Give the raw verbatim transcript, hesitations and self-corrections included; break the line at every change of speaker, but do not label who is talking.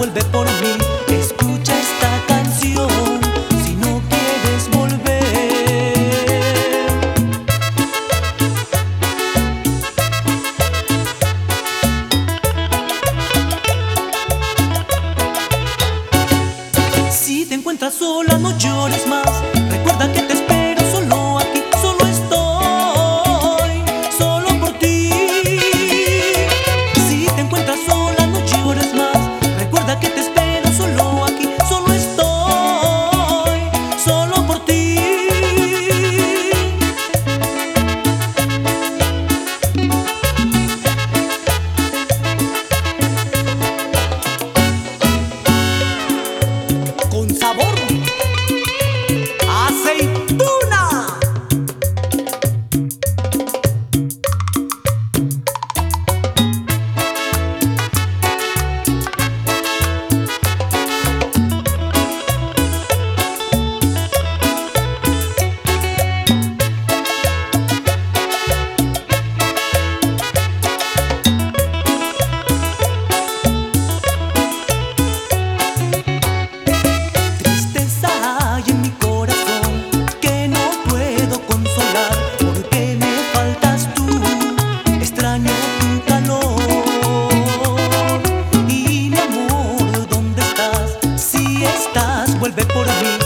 vuelve por mí. Escucha esta canción si no quieres volver. Si te encuentras sola, no llores más. Recuerda que te espero solo aquí, solo estoy, solo por ti. Si te encuentras sola, no llores más. Recuerda que te espero solo aquí, solo estoy, solo por ti. Con sabor aceituna. Vuelve por mí.